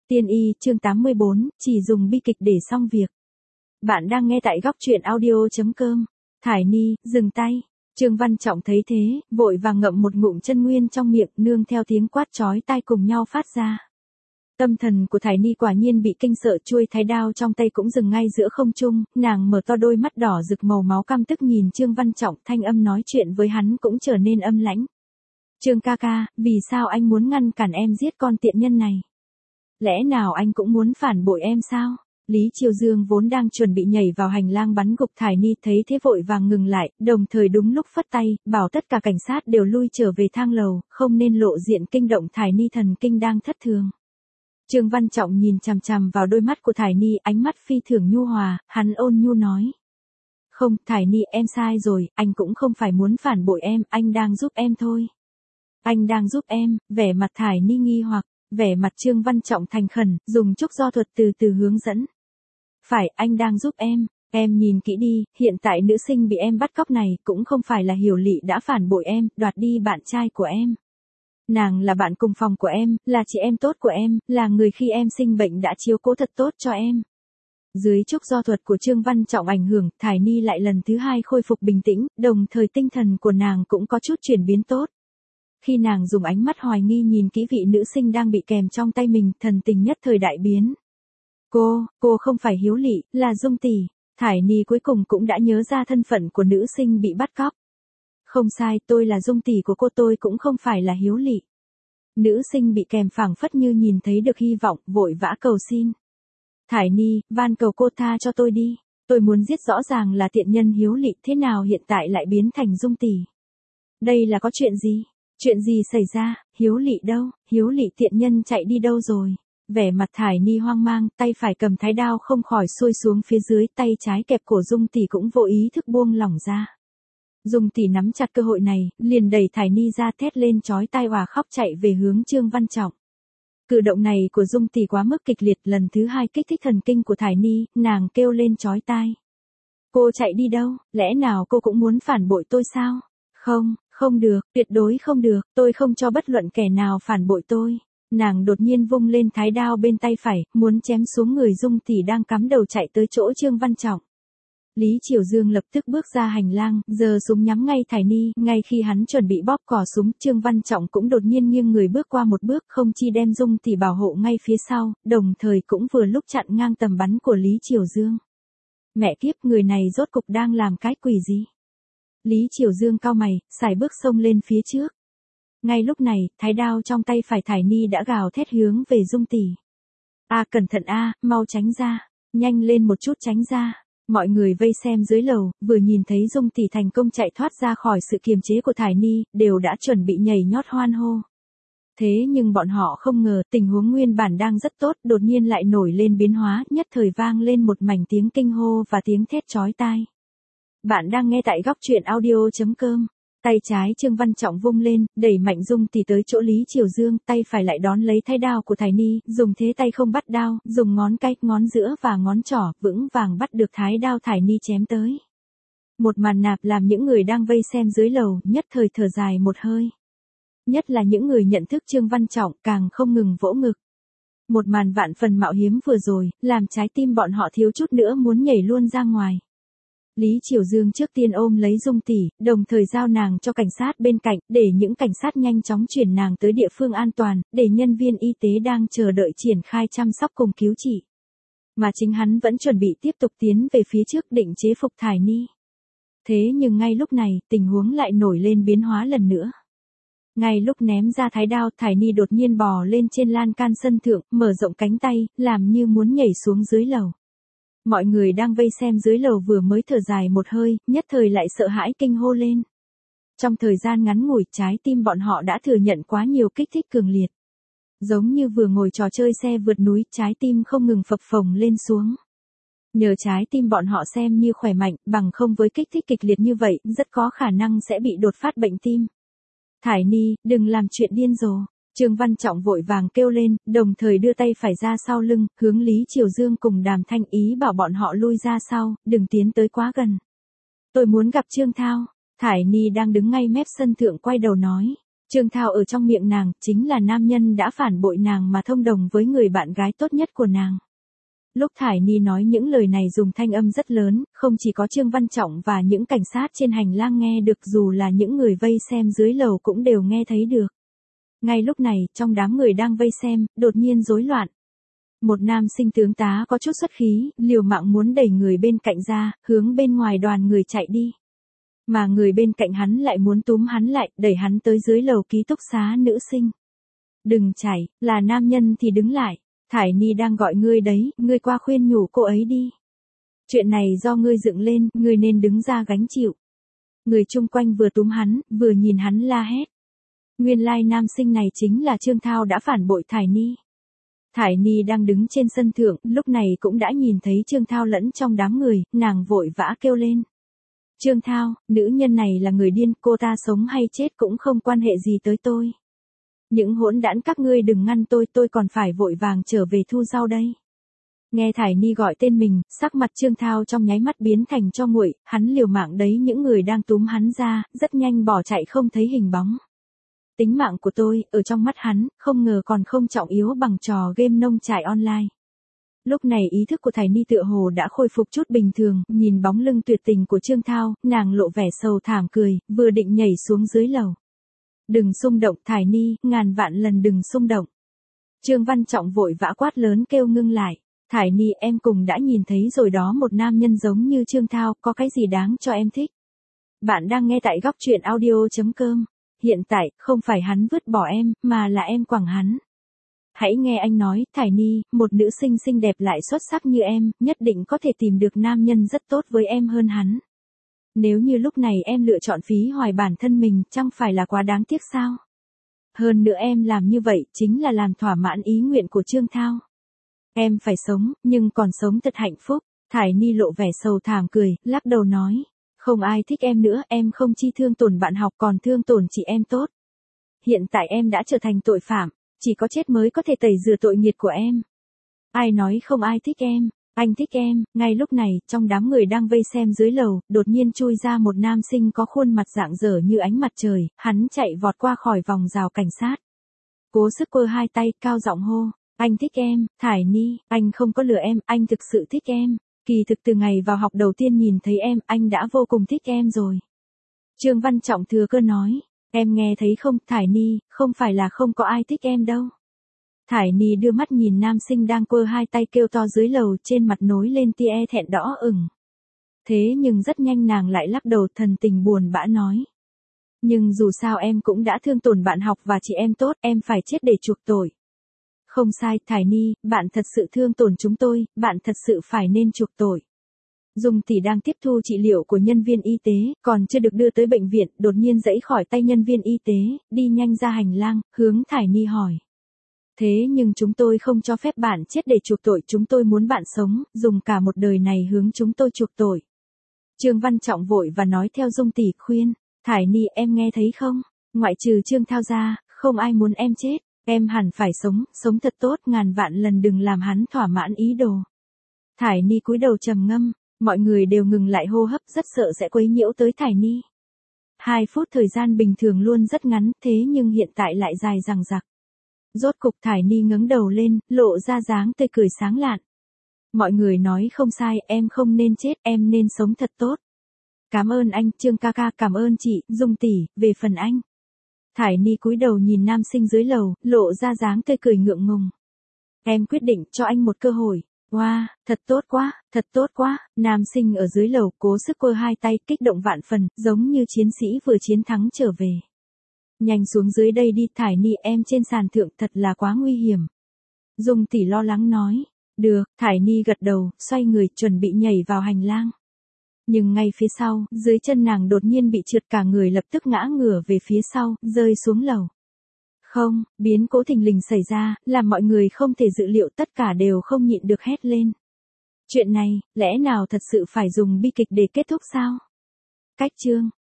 Tiên y, chương 84, chỉ dùng bi kịch để xong việc. Bạn đang nghe tại góc truyện audio.com. Thải Ni, dừng tay. Trương Văn Trọng thấy thế, vội vàng ngậm một ngụm chân nguyên trong miệng, nương theo tiếng quát chói tai cùng nhau phát ra. Tâm thần của Thải Ni quả nhiên bị kinh sợ, chuôi thái đao trong tay cũng dừng ngay giữa không trung, nàng mở to đôi mắt đỏ rực màu máu căm tức nhìn Trương Văn Trọng, thanh âm nói chuyện với hắn cũng trở nên âm lãnh. Trương ca ca, vì sao anh muốn ngăn cản em giết con tiện nhân này? Lẽ nào anh cũng muốn phản bội em sao? Lý Triều Dương vốn đang chuẩn bị nhảy vào hành lang bắn gục Thải Ni thấy thế vội vàng ngừng lại, đồng thời đúng lúc phất tay, bảo tất cả cảnh sát đều lui trở về thang lầu, không nên lộ diện kinh động Thải Ni thần kinh đang thất thường. Trương Văn Trọng nhìn chằm chằm vào đôi mắt của Thải Ni, ánh mắt phi thường nhu hòa, hắn ôn nhu nói. Không, Thải Ni, em sai rồi, anh cũng không phải muốn phản bội em, anh đang giúp em thôi. Anh đang giúp em, vẻ mặt Thải Ni nghi hoặc, vẻ mặt Trương Văn Trọng thành khẩn, dùng trúc do thuật từ từ hướng dẫn. Phải, anh đang giúp em nhìn kỹ đi, hiện tại nữ sinh bị em bắt cóc này cũng không phải là Hiểu Lị đã phản bội em, đoạt đi bạn trai của em. Nàng là bạn cùng phòng của em, là chị em tốt của em, là người khi em sinh bệnh đã chiếu cố thật tốt cho em. Dưới trúc do thuật của Trương Văn Trọng ảnh hưởng, Thải Ni lại lần thứ hai khôi phục bình tĩnh, đồng thời tinh thần của nàng cũng có chút chuyển biến tốt. Khi nàng dùng ánh mắt hoài nghi nhìn kỹ vị nữ sinh đang bị kèm trong tay mình, thần tình nhất thời đại biến. Cô không phải Hiếu Lị, là Dung tỷ. Thải Ni cuối cùng cũng đã nhớ ra thân phận của nữ sinh bị bắt cóc. Không sai, tôi là Dung tỷ của cô, tôi cũng không phải là Hiếu Lị. Nữ sinh bị kèm phảng phất như nhìn thấy được hy vọng, vội vã cầu xin. Thải Ni, van cầu cô tha cho tôi đi. Tôi muốn giết rõ ràng là tiện nhân Hiếu Lị, thế nào hiện tại lại biến thành Dung tỷ. Đây là có chuyện gì? Chuyện gì xảy ra? Hiếu Lị đâu? Hiếu Lị tiện nhân chạy đi đâu rồi? Vẻ mặt Thải Ni hoang mang, tay phải cầm thái đao không khỏi xuôi xuống phía dưới, tay trái kẹp cổ Dung tỷ cũng vô ý thức buông lỏng ra. Dung tỷ nắm chặt cơ hội này, liền đẩy Thải Ni ra, thét lên chói tai òa khóc chạy về hướng Trương Văn Trọng. Cử động này của Dung tỷ quá mức kịch liệt, lần thứ hai kích thích thần kinh của Thải Ni, nàng kêu lên chói tai. Cô chạy đi đâu? Lẽ nào cô cũng muốn phản bội tôi sao? Không được, tuyệt đối không được, tôi không cho bất luận kẻ nào phản bội tôi. Nàng đột nhiên vung lên thái đao bên tay phải, muốn chém xuống người Dung tỷ đang cắm đầu chạy tới chỗ Trương Văn Trọng. Lý Triều Dương lập tức bước ra hành lang, giơ súng nhắm ngay Thải Ni, ngay khi hắn chuẩn bị bóp cò súng, Trương Văn Trọng cũng đột nhiên nghiêng người bước qua một bước, không chi đem Dung tỷ bảo hộ ngay phía sau, đồng thời cũng vừa lúc chặn ngang tầm bắn của Lý Triều Dương. Mẹ kiếp, người này rốt cục đang làm cái quỷ gì? Lý Triều Dương cau mày, sải bước xông lên phía trước. Ngay lúc này, thái đao trong tay phải Thải Ni đã gào thét hướng về Dung tỷ. Cẩn thận mau tránh ra, nhanh lên một chút tránh ra. Mọi người vây xem dưới lầu, vừa nhìn thấy Dung tỷ thành công chạy thoát ra khỏi sự kiềm chế của Thải Ni, đều đã chuẩn bị nhảy nhót hoan hô. Thế nhưng bọn họ không ngờ, tình huống nguyên bản đang rất tốt, đột nhiên lại nổi lên biến hóa, nhất thời vang lên một mảnh tiếng kinh hô và tiếng thét chói tai. Bạn đang nghe tại góc truyện audio.com. Tay trái Trương Văn Trọng vung lên, đẩy mạnh Dung tỷ tới chỗ Lý Triều Dương, tay phải lại đón lấy thái đao của Thải Ni, dùng thế tay không bắt đao, dùng ngón cái, ngón giữa và ngón trỏ, vững vàng bắt được thái đao Thải Ni chém tới. Một màn nạp làm những người đang vây xem dưới lầu, nhất thời thở dài một hơi. Nhất là những người nhận thức Trương Văn Trọng, càng không ngừng vỗ ngực. Một màn vạn phần mạo hiểm vừa rồi, làm trái tim bọn họ thiếu chút nữa muốn nhảy luôn ra ngoài. Lý Triều Dương trước tiên ôm lấy Dung tỷ, đồng thời giao nàng cho cảnh sát bên cạnh, để những cảnh sát nhanh chóng chuyển nàng tới địa phương an toàn, để nhân viên y tế đang chờ đợi triển khai chăm sóc cùng cứu trị. Mà chính hắn vẫn chuẩn bị tiếp tục tiến về phía trước định chế phục Thải Ni. Thế nhưng ngay lúc này, tình huống lại nổi lên biến hóa lần nữa. Ngay lúc ném ra thái đao, Thải Ni đột nhiên bò lên trên lan can sân thượng, mở rộng cánh tay, làm như muốn nhảy xuống dưới lầu. Mọi người đang vây xem dưới lầu vừa mới thở dài một hơi, nhất thời lại sợ hãi kinh hô lên. Trong thời gian ngắn ngủi, trái tim bọn họ đã thừa nhận quá nhiều kích thích cường liệt. Giống như vừa ngồi trò chơi xe vượt núi, trái tim không ngừng phập phồng lên xuống. Nhờ trái tim bọn họ xem như khỏe mạnh, bằng không với kích thích kịch liệt như vậy, rất có khả năng sẽ bị đột phát bệnh tim. Thải Ni, đừng làm chuyện điên rồ. Trương Văn Trọng vội vàng kêu lên, đồng thời đưa tay phải ra sau lưng, hướng Lý Triều Dương cùng Đàm Thanh ý bảo bọn họ lui ra sau, đừng tiến tới quá gần. Tôi muốn gặp Trương Thao. Thải Ni đang đứng ngay mép sân thượng quay đầu nói. Trương Thao ở trong miệng nàng, chính là nam nhân đã phản bội nàng mà thông đồng với người bạn gái tốt nhất của nàng. Lúc Thải Ni nói những lời này dùng thanh âm rất lớn, không chỉ có Trương Văn Trọng và những cảnh sát trên hành lang nghe được, dù là những người vây xem dưới lầu cũng đều nghe thấy được. Ngay lúc này, trong đám người đang vây xem, đột nhiên rối loạn. Một nam sinh tướng tá có chút xuất khí, liều mạng muốn đẩy người bên cạnh ra, hướng bên ngoài đoàn người chạy đi. Mà người bên cạnh hắn lại muốn túm hắn lại, đẩy hắn tới dưới lầu ký túc xá nữ sinh. Đừng chạy, là nam nhân thì đứng lại. Thải Ni đang gọi ngươi đấy, ngươi qua khuyên nhủ cô ấy đi. Chuyện này do ngươi dựng lên, ngươi nên đứng ra gánh chịu. Người chung quanh vừa túm hắn, vừa nhìn hắn la hét. Nguyên lai nam sinh này chính là Trương Thao đã phản bội Thải Ni. Thải Ni đang đứng trên sân thượng, lúc này cũng đã nhìn thấy Trương Thao lẫn trong đám người, nàng vội vã kêu lên. Trương Thao, nữ nhân này là người điên, cô ta sống hay chết cũng không quan hệ gì tới tôi. Những hỗn đản các ngươi đừng ngăn tôi còn phải vội vàng trở về thu rau đây. Nghe Thải Ni gọi tên mình, sắc mặt Trương Thao trong nháy mắt biến thành tro nguội, hắn liều mạng đấy những người đang túm hắn ra, rất nhanh bỏ chạy không thấy hình bóng. Tính mạng của tôi, ở trong mắt hắn, không ngờ còn không trọng yếu bằng trò game nông trại online. Lúc này ý thức của Thải Ni tựa hồ đã khôi phục chút bình thường, nhìn bóng lưng tuyệt tình của Trương Thao, nàng lộ vẻ sầu thảm cười, vừa định nhảy xuống dưới lầu. Đừng xung động Thải Ni, ngàn vạn lần đừng xung động. Trương Văn Trọng vội vã quát lớn kêu ngưng lại. Thải Ni em cùng đã nhìn thấy rồi đó, một nam nhân giống như Trương Thao, có cái gì đáng cho em thích. Bạn đang nghe tại góc truyện audio.com. Hiện tại, không phải hắn vứt bỏ em, mà là em quẳng hắn. Hãy nghe anh nói, Thải Ni, một nữ sinh xinh đẹp lại xuất sắc như em, nhất định có thể tìm được nam nhân rất tốt với em hơn hắn. Nếu như lúc này em lựa chọn phí hoài bản thân mình, chẳng phải là quá đáng tiếc sao? Hơn nữa em làm như vậy, chính là làm thỏa mãn ý nguyện của Trương Thao. Em phải sống, nhưng còn sống thật hạnh phúc. Thải Ni lộ vẻ sầu thảm cười, lắc đầu nói. Không ai thích em nữa, em không chỉ thương tổn bạn học còn thương tổn chị em tốt. Hiện tại em đã trở thành tội phạm, chỉ có chết mới có thể tẩy rửa tội nghiệt của em. Ai nói không ai thích em, anh thích em. Ngay lúc này, trong đám người đang vây xem dưới lầu, đột nhiên chui ra một nam sinh có khuôn mặt rạng rỡ như ánh mặt trời, hắn chạy vọt qua khỏi vòng rào cảnh sát. Cố sức quơ hai tay, cao giọng hô. Anh thích em, Thải Ni, anh không có lừa em, anh thực sự thích em. Kỳ thực từ ngày vào học đầu tiên nhìn thấy em, anh đã vô cùng thích em rồi. Trương Văn Trọng thừa cơ nói, em nghe thấy không, Thải Ni, không phải là không có ai thích em đâu. Thải Ni đưa mắt nhìn nam sinh đang quơ hai tay kêu to dưới lầu, trên mặt nối lên tia thẹn đỏ ửng. Thế nhưng rất nhanh nàng lại lắc đầu, thần tình buồn bã nói. Nhưng dù sao em cũng đã thương tổn bạn học và chị em tốt, em phải chết để chuộc tội. Không sai, Thải Ni, bạn thật sự thương tổn chúng tôi, bạn thật sự phải nên chuộc tội. Dung tỷ đang tiếp thu trị liệu của nhân viên y tế, còn chưa được đưa tới bệnh viện, đột nhiên giãy khỏi tay nhân viên y tế, đi nhanh ra hành lang, hướng Thải Ni hỏi. Thế nhưng chúng tôi không cho phép bạn chết để chuộc tội, chúng tôi muốn bạn sống, dùng cả một đời này hướng chúng tôi chuộc tội. Trương Văn Trọng vội và nói theo Dung tỷ khuyên, Thải Ni em nghe thấy không, ngoại trừ Trương Thao ra, không ai muốn em chết. Em hẳn phải sống, sống thật tốt, ngàn vạn lần đừng làm hắn thỏa mãn ý đồ. Thải Ni cúi đầu trầm ngâm, mọi người đều ngừng lại hô hấp, rất sợ sẽ quấy nhiễu tới Thải Ni. 2 phút thời gian bình thường luôn rất ngắn, thế nhưng hiện tại lại dài dằng dặc. Rốt cục Thải Ni ngẩng đầu lên, lộ ra dáng tươi cười sáng lạn. Mọi người nói không sai, em không nên chết, em nên sống thật tốt. Cảm ơn anh, Trương ca ca, cảm ơn chị, Dung tỷ, về phần anh. Thải Ni cúi đầu nhìn nam sinh dưới lầu, lộ ra dáng tươi cười ngượng ngùng. Em quyết định cho anh một cơ hội. Wow, thật tốt quá, nam sinh ở dưới lầu cố sức quơ hai tay, kích động vạn phần, giống như chiến sĩ vừa chiến thắng trở về. Nhanh xuống dưới đây đi, Thải Ni, em trên sàn thượng thật là quá nguy hiểm. Dung tỷ lo lắng nói. Được, Thải Ni gật đầu, xoay người chuẩn bị nhảy vào hành lang. Nhưng ngay phía sau, dưới chân nàng đột nhiên bị trượt, cả người lập tức ngã ngửa về phía sau, rơi xuống lầu. Không, biến cố thình lình xảy ra, làm mọi người không thể dự liệu, tất cả đều không nhịn được hét lên. Chuyện này, lẽ nào thật sự phải dùng bi kịch để kết thúc sao? Cách chương